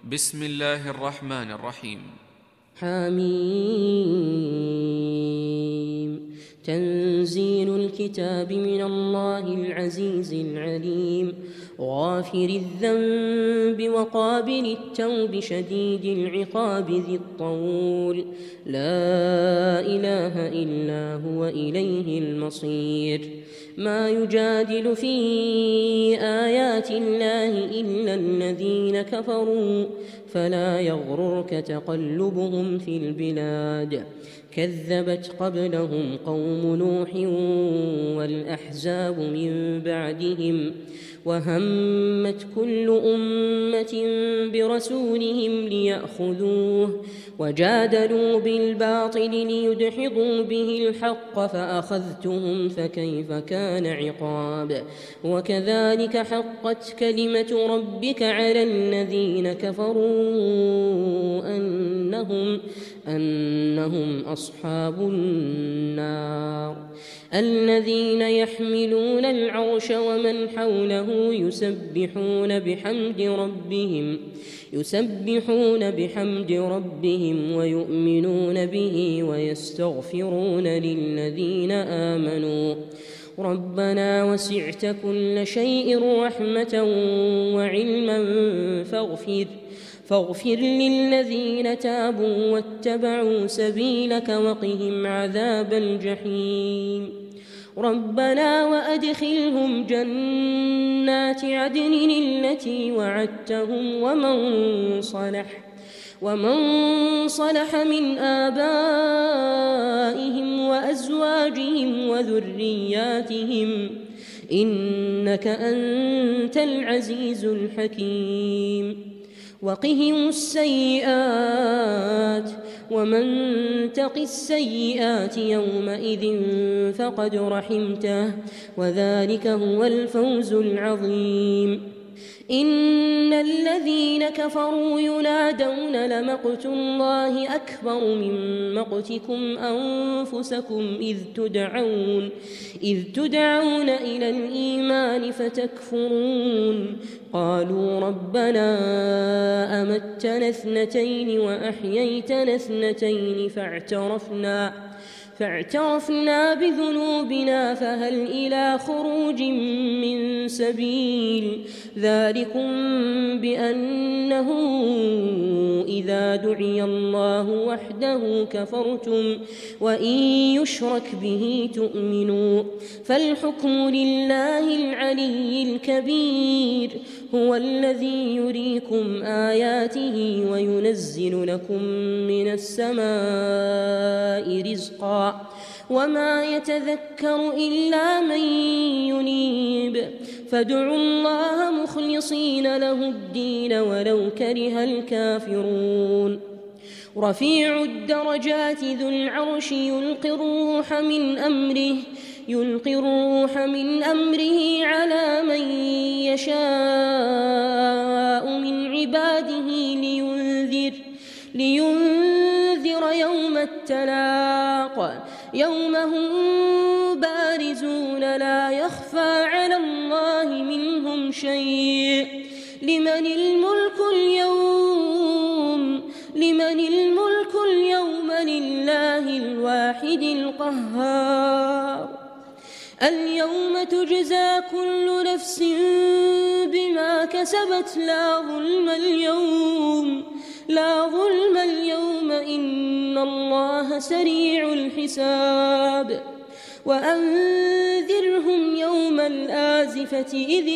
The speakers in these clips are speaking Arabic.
بسم الله الرحمن الرحيم. حميم. تنزيل الكتاب من الله العزيز العليم، غافر الذنب وقابل التوب شديد العقاب ذي الطول، لا إله إلا هو إليه المصير. ما يجادل في آيات الله إلا الذين كفروا، فلا يغررك تقلبهم في البلاد. كذبت قبلهم قوم نوح والأحزاب من بعدهم، وهمت كل أمة برسولهم ليأخذوه، وجادلوا بالباطل ليدحضوا به الحق فأخذتهم فكيف كان عقاب. وكذلك حقت كلمة ربك على الذين كفروا أنهم أصحاب النار. الذين يحملون العرش ومن حوله يسبحون بحمد ربهم ويؤمنون به ويستغفرون للذين آمنوا ربنا وسعت كل شيء رحمة وعلما فاغفر للذين تابوا واتبعوا سبيلك وقهم عذاب الجحيم. ربنا وأدخلهم جنات عدن التي وعدتهم ومن صلح من آبائهم وأزواجهم وذرياتهم إنك أنت العزيز الحكيم. وقهم السيئات ومن تق السيئات يومئذ فقد رحمته وذلك هو الفوز العظيم. إن الذين كفروا ينادون لمقت الله أكبر من مقتكم أنفسكم إذ تدعون إلى الإيمان فتكفرون. قالوا ربنا أمتنا اثنتين وأحييتنا اثنتين فاعترفنا بذنوبنا فهل إلى خروج من سبيل. ذلكم بأنه إذا دعي الله وحده كفرتم وإن يشرك به تؤمنوا. فالحكم لله العلي الكبير، هو الذي يريكم آياته وينزل لكم من السماء رزقا وما يتذكر إلا من ينيب. فادعوا الله مخلصين له الدين ولو كره الكافرون. رفيع الدرجات ذو العرش يلقي الروح من أمره على من يشاء من عباده لينذر يوم التلاق، يوم هم بارزون لا يخفى على الله منهم شيء. لمن الملك اليوم لله الواحد القهار. اليوم تجزى كل نفس بما كسبت لا ظلم اليوم إن الله سريع الحساب. وأنذرهم يوم الآزفة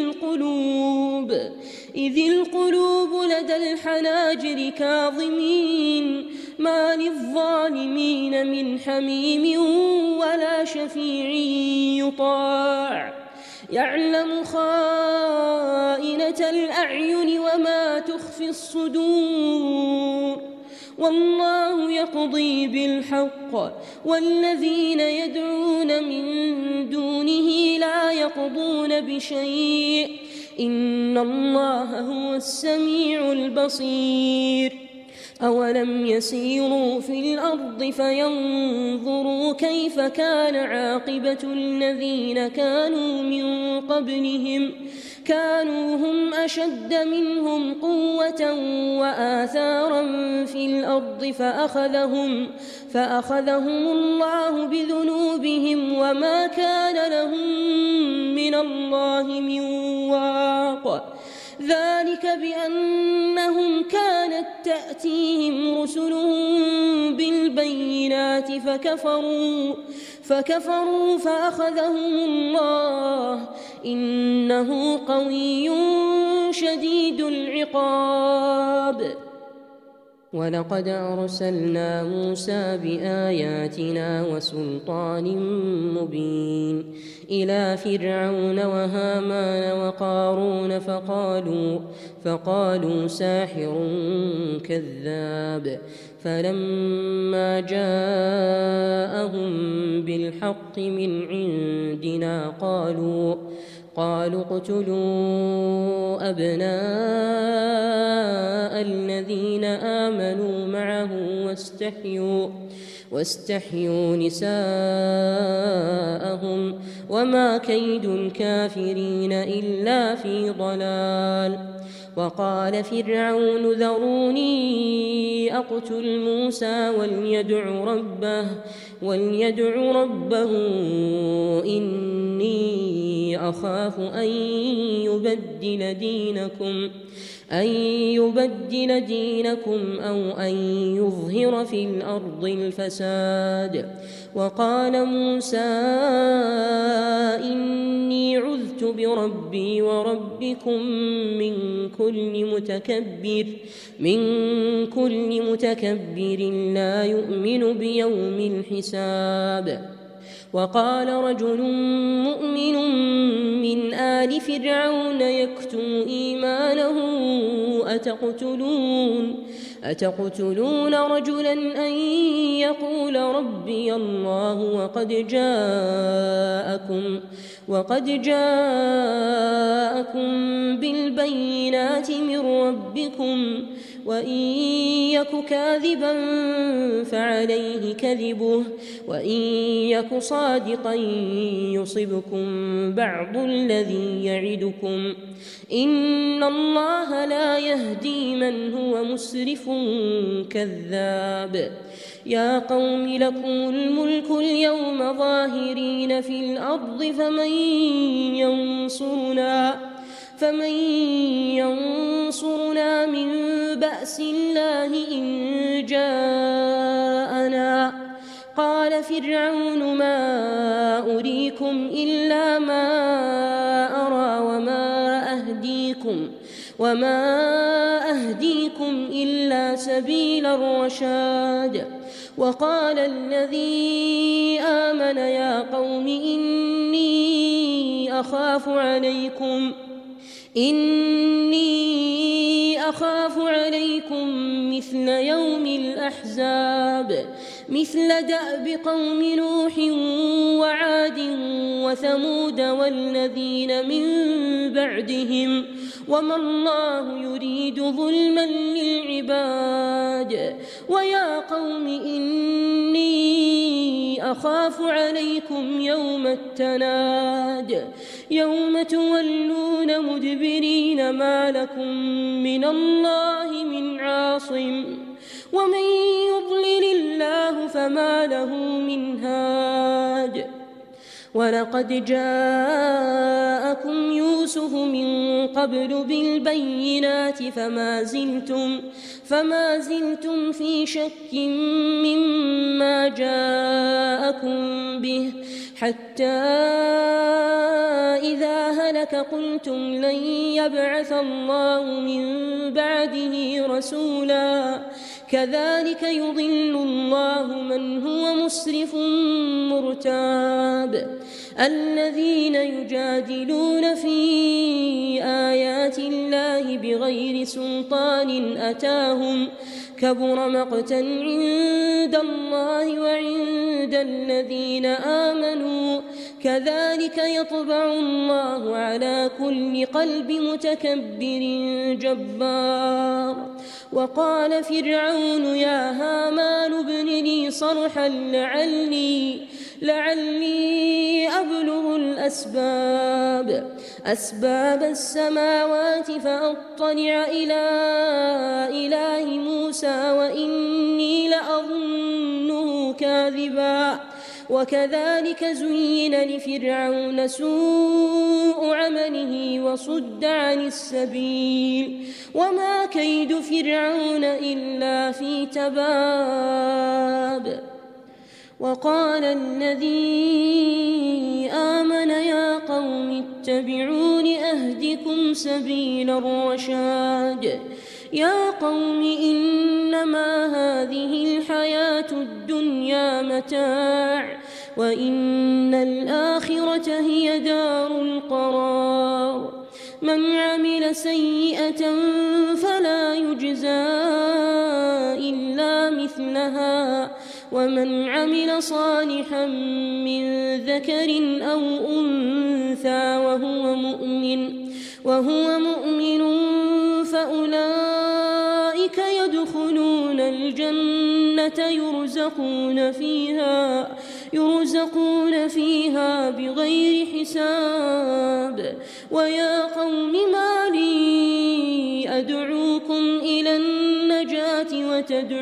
إذ القلوب لدى الحناجر كاظمين ما للظالمين من حميم ولا شفيع يطاع. يعلم خائنة الأعين وما تخفي الصدور. والله يقضي بالحق والذين يدعون من دونه لا يقضون بشيء إن الله هو السميع البصير. أولم يسيروا في الأرض فينظروا كيف كان عاقبة الذين كانوا من قبلهم كانوا هم أشد منهم قوة وآثارا في الأرض فأخذهم الله بذنوبهم وما كان لهم من الله من واق. ذلك بأنهم كانت تأتيهم رسلهم بالبينات فكفروا فأخذهم الله إنه قوي شديد العقاب. ولقد أرسلنا موسى بآياتنا وسلطان مبين إلى فرعون وهامان وقارون فقالوا ساحر كذاب. فلما جاءهم بالحق من عندنا قالوا اقتلوا أبناء الذين آمنوا معه واستحيوا نساءهم وما كيد الكافرين إلا في ضلال. وقال فرعون ذروني أقتل موسى وليدع ربه إني أخاف أن يبدل دينكم أو أن يظهر في الأرض الفساد. وقال موسى إني عذت بربي وربكم من كل متكبر لا يؤمن بيوم الحساب. وقال رجل مؤمن من آل فرعون يكتم إيمانه أتقتلون رجلا أن يقول ربي الله وقد جاءكم بالبينات من ربكم وإن يك كاذبا فعليه كذبه وإن يك صادقا يصبكم بعض الذي يعدكم إن الله لا يهدي من هو مسرف كذاب. يا قوم لكم الملك اليوم ظاهرين في الأرض فمن ينصرنا من بأس الله إن جاءنا. قال فرعون ما أريكم إلا ما أرى وما أهديكم إلا سبيل الرشاد. وقال الذي آمن يا قوم إني أخاف عليكم مثل يوم الأحزاب مثل دأب قوم نوح وعاد وثمود والذين من بعدهم وما الله يريد ظلما للعباد. ويا قوم إني أخاف عليكم يوم التناد يوم تولون مدبرين ما لكم من الله من عاصم ومن يضلل الله فما له من هاد. ولقد جاءكم يوسف من قبل بالبينات فما زلتم في شك مما جاءكم به حتى إذا هلك قلتم لن يبعث الله من بعده رسولا كذلك يضل الله من هو مسرف مرتاب. الذين يجادلون في آيات الله بغير سلطان أتاهم كبر مقتا عند الله وعند الذين آمنوا كذلك يطبع الله على كل قلب متكبر جبار. وقال فرعون يا هامان ابن لي صرحا لعلي أبلغ الأسباب أسباب السماوات فأطلع إلى إله موسى وإني لأظنه كاذبا وكذلك زين لفرعون سوء عمله وصد عن السبيل وما كيد فرعون إلا في تباب. وقال الذي آمن يا قوم اتبعون أهدكم سبيل الرشاد. يا قوم إنما هذه الحياة الدنيا متاع وإن الآخرة هي دار القرار. من عمل سيئة فلا يجزى إلا مثلها ومن عمل صالحا من ذكر أو أنثى وهو مؤمن فأولئك يدخلون الجنة يرزقون فيها بغير حساب. ويا قوم ما لي أدعوكم إلى النجاة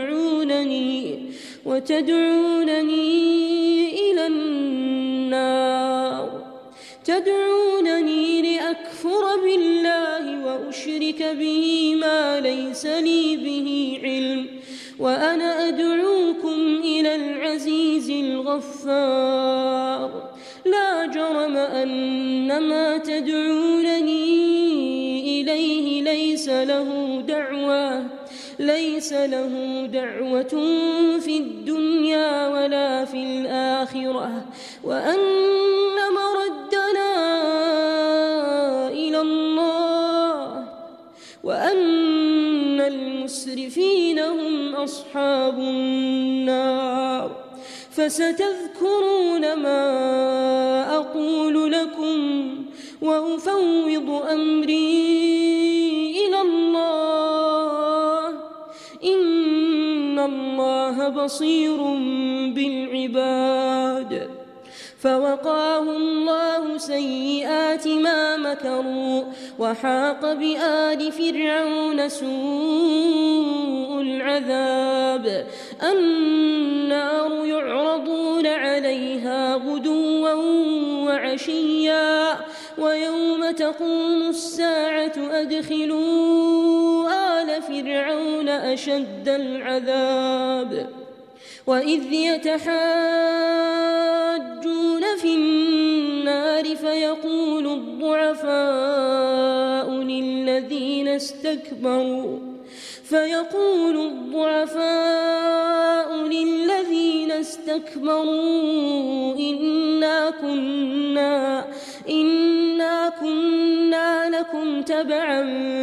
وتدعونني إلى النار. تدعونني لأكفر بالله وأشرك به ما ليس لي به علم وأنا أدعوكم إلى العزيز الغفار. لا جرم أن ما تدعونني إليه ليس له دعوة في الدنيا ولا في الآخرة وأن مردنا إلى الله وأن المسرفين هم أصحاب النار. فستذكرون ما أقول لكم وأفوض أمري إلى الله إن الله بصير بالعباد. فوقاه الله سيئات ما مكروا وحاق بآل فرعون سوء العذاب. النار يعرضون عليها غدوا وعشيا ويوم تقوم الساعة أدخلوا آل فرعون أشد العذاب. وإذ يتحاجون في النار فيقول الضعفاء للذين استكبروا إنا كنا لكم تبعا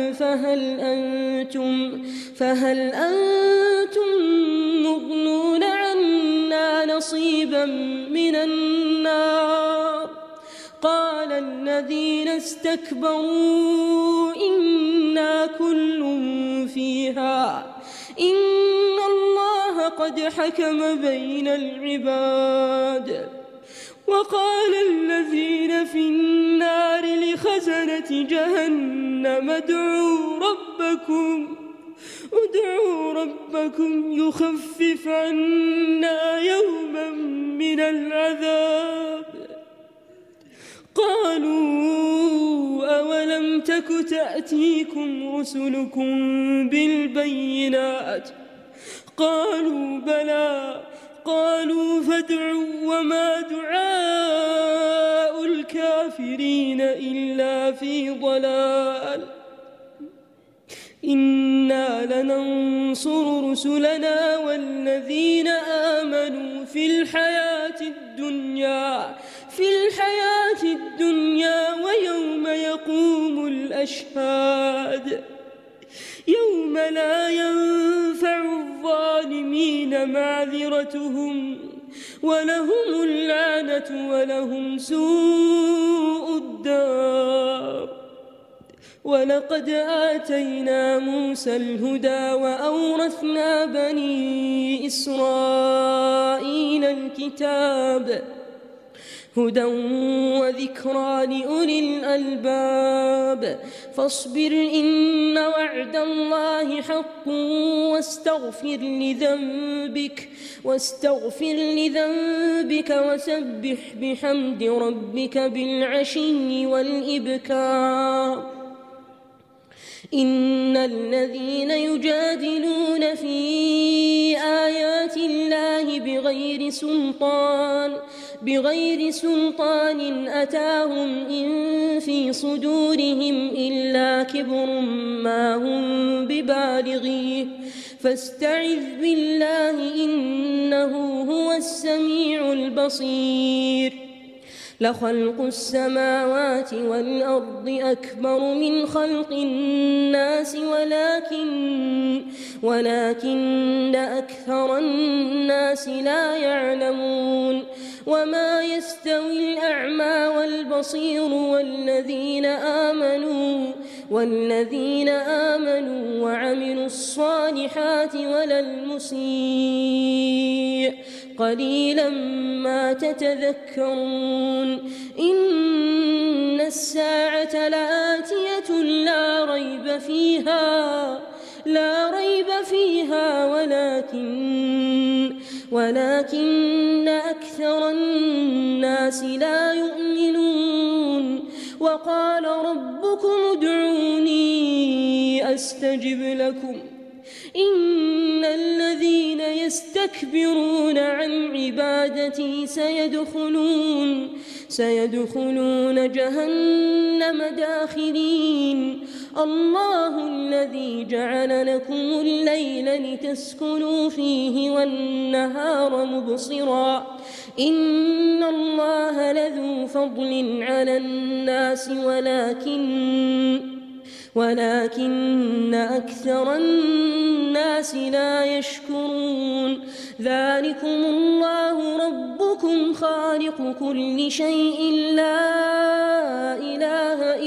فهل أنتم مغنون عنا نصيبا من النار. قال الذين استكبروا إنا كل فيها إن الله قد حكم بين العباد. وقال الذين في النار لخزنة جهنم ادعوا ربكم يخفف عنا يوما من العذاب. قالوا أولم تك تأتيكم رسلكم بالبينات قالوا بلى قالوا فادعوا وما دعاء الكافرين إلا في ضلال. إنا لننصر رسلنا والذين آمنوا في الحياة الدنيا ويوم يقوم الأشهاد. يوم لا ينفع الظالمين معذرتهم ولهم اللعنة ولهم سوء الدار. ولقد آتينا موسى الهدى وأورثنا بني إسرائيل الكتاب هدى وذكرى لأولي الألباب فاصبر إن وعد الله حق واستغفر لذنبك وسبح بحمد ربك بالعشي والإبكار إن الذين يجادلون في آيات الله بغير سلطان أتاهم إن في صدورهم إلا كبر ما هم ببالغيه فاستعذ بالله إنه هو السميع البصير لخلق السماوات والأرض أكبر من خلق الناس ولكن أكثر الناس لا يعلمون وما يستوي الأعمى والبصير والذين آمنوا وعملوا الصالحات ولا المسيء قليلا ما تتذكرون إن الساعة لآتية لا ريب فيها ولكن أكثر الناس لا يؤمنون وقال ربكم ادعوني أستجب لكم إن الذين يستكبرون عن عبادتي سيدخلون جهنم داخرين الله الذي جعل لكم الليل لتسكنوا فيه والنهار مبصرا إن الله لذو فضل على الناس ولكن أكثر الناس لا يشكرون ذلكم الله ربكم خالق كل شيء لا إله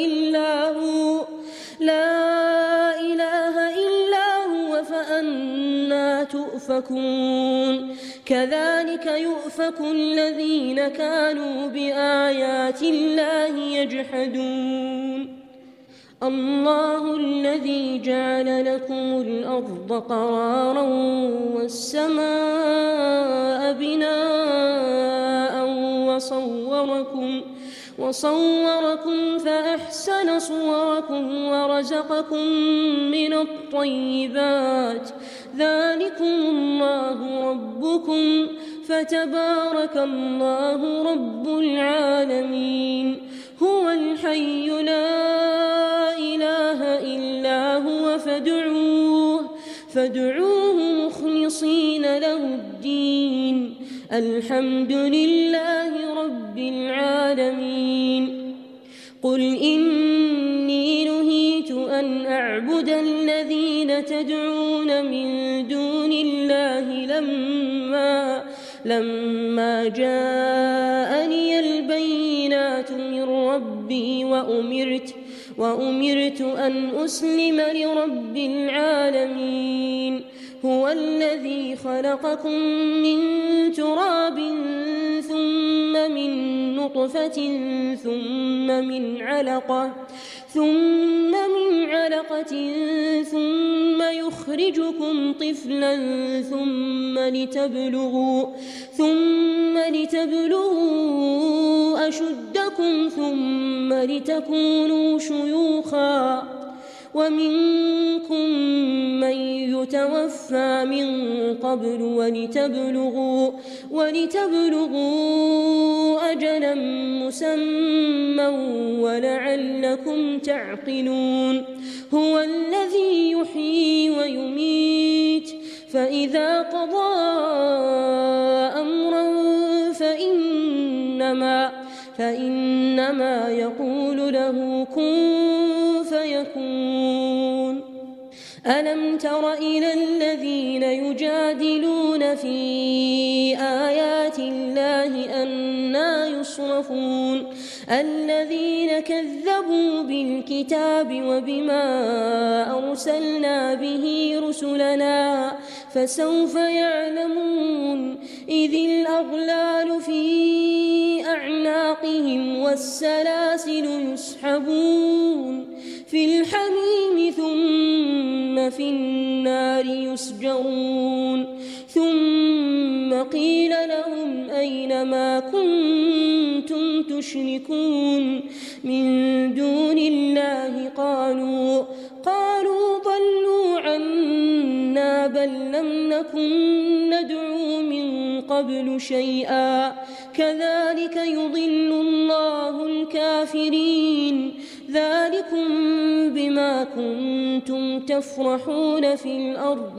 إلا هو فأنى تؤفكون كذلك يؤفك الذين كانوا بآيات الله يجحدون الله الذي جعل لكم الأرض قرارا والسماء بناء وصوركم فأحسن صوركم ورزقكم من الطيبات ذلكم الله ربكم فتبارك الله رب العالمين هو الحي لا إله إلا هو فادعوه مخلصين له الدين الحمد لله رب العالمين قل إني نهيت أن أعبد الذين تدعون من دون الله لما جاءني البينات من ربي وأمرت أن أسلم لرب العالمين هو الذي خلقكم من تراب ثم من نطفة ثم من علقة ثم يخرجكم طفلا ثم لتبلغوا أشدكم ثم لتكونوا شيوخا ومنكم من يتوفى من قبل ولتبلغوا أجلا مسمى ولعلكم تعقلون هو الذي يحيي ويميت فإذا قضى أمرا فإنما يقول له كن فيكون ألم تر إلى الذين يجادلون في آيات الله أنى يصرفون الذين كذبوا بالكتاب وبما أرسلنا به رسلنا فسوف يعلمون إذ الأغلال في أعناقهم والسلاسل يسحبون في الحميم ثم في النار يسجرون ثم قيل لهم أين ما كنتم تشركون من دون الله قالوا ضلوا عنا بل لم نكن ندعو من قبل شيئا كذلك يضل الله الكافرين ذلكم بما كنتم تفرحون في الأرض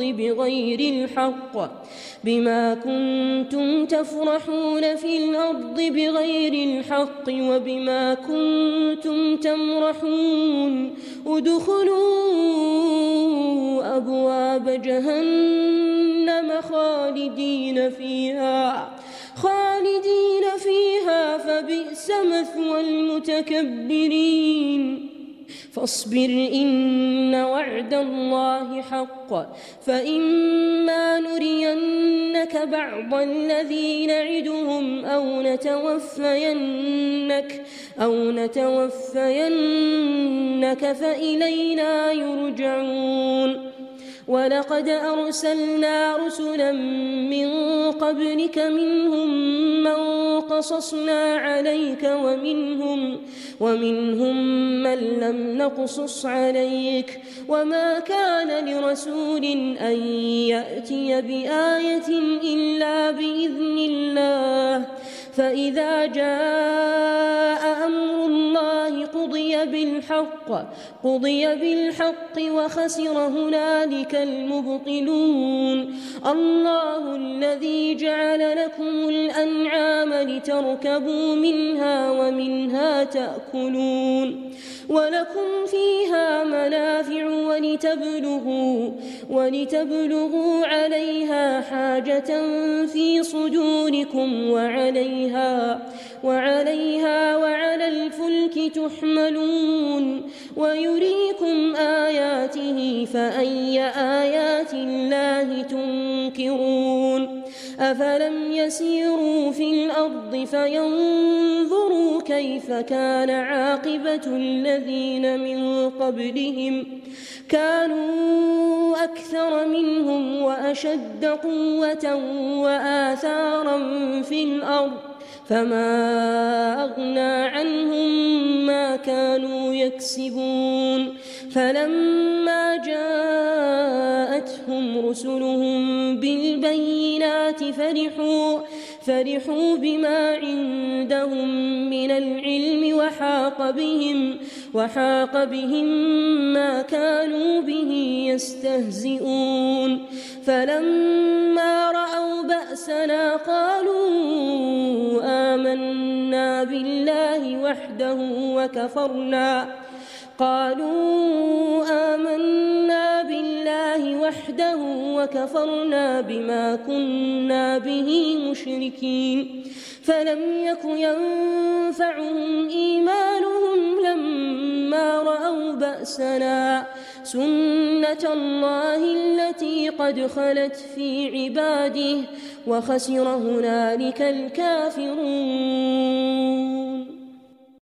بغير الحق وبما كنتم تمرحون ادخلوا أبواب جهنم خالدين فيها فبئس مثوى المتكبرين فاصبر إن وعد الله حق فإما نرينك بعض الذي نعدهم أو نتوفينك فإلينا يرجعون ولقد أرسلنا رسلا من قبلك منهم من قصصنا عليك ومنهم من لم نقصص عليك وما كان لرسول أن يأتي بآية إلا بإذن الله فإذا جاء أمر الله قضي بالحق وخسر هنالك المبطلون الله الذي جعل لكم الأنعام لتركبوا منها ومنها تأكلون ولكم فيها منافع ولتبلغوا عليها حاجة في صدوركم وعليها وعلى الفلك تحملون ويريكم آياته فأي آيات الله تنكرون أفلم يسيروا في الأرض فينظروا كيف كان عاقبة الذين من قبلهم كانوا أكثر منهم وأشد قوة وآثارا في الأرض فما أغنى عنهم ما كانوا يكسبون فلما جاءتهم رسلهم بالبينات فرحوا بما عندهم من العلم وحاق بهم ما كانوا به يستهزئون فلما رأوا بأسنا قالوا آمنا بالله وحده وكفرنا بما كنا به مشركين فلم يك ينفعهم إيمانهم لما رأوا بأسنا سنة الله التي قد خلت في عباده وخسر هنالك الكافرون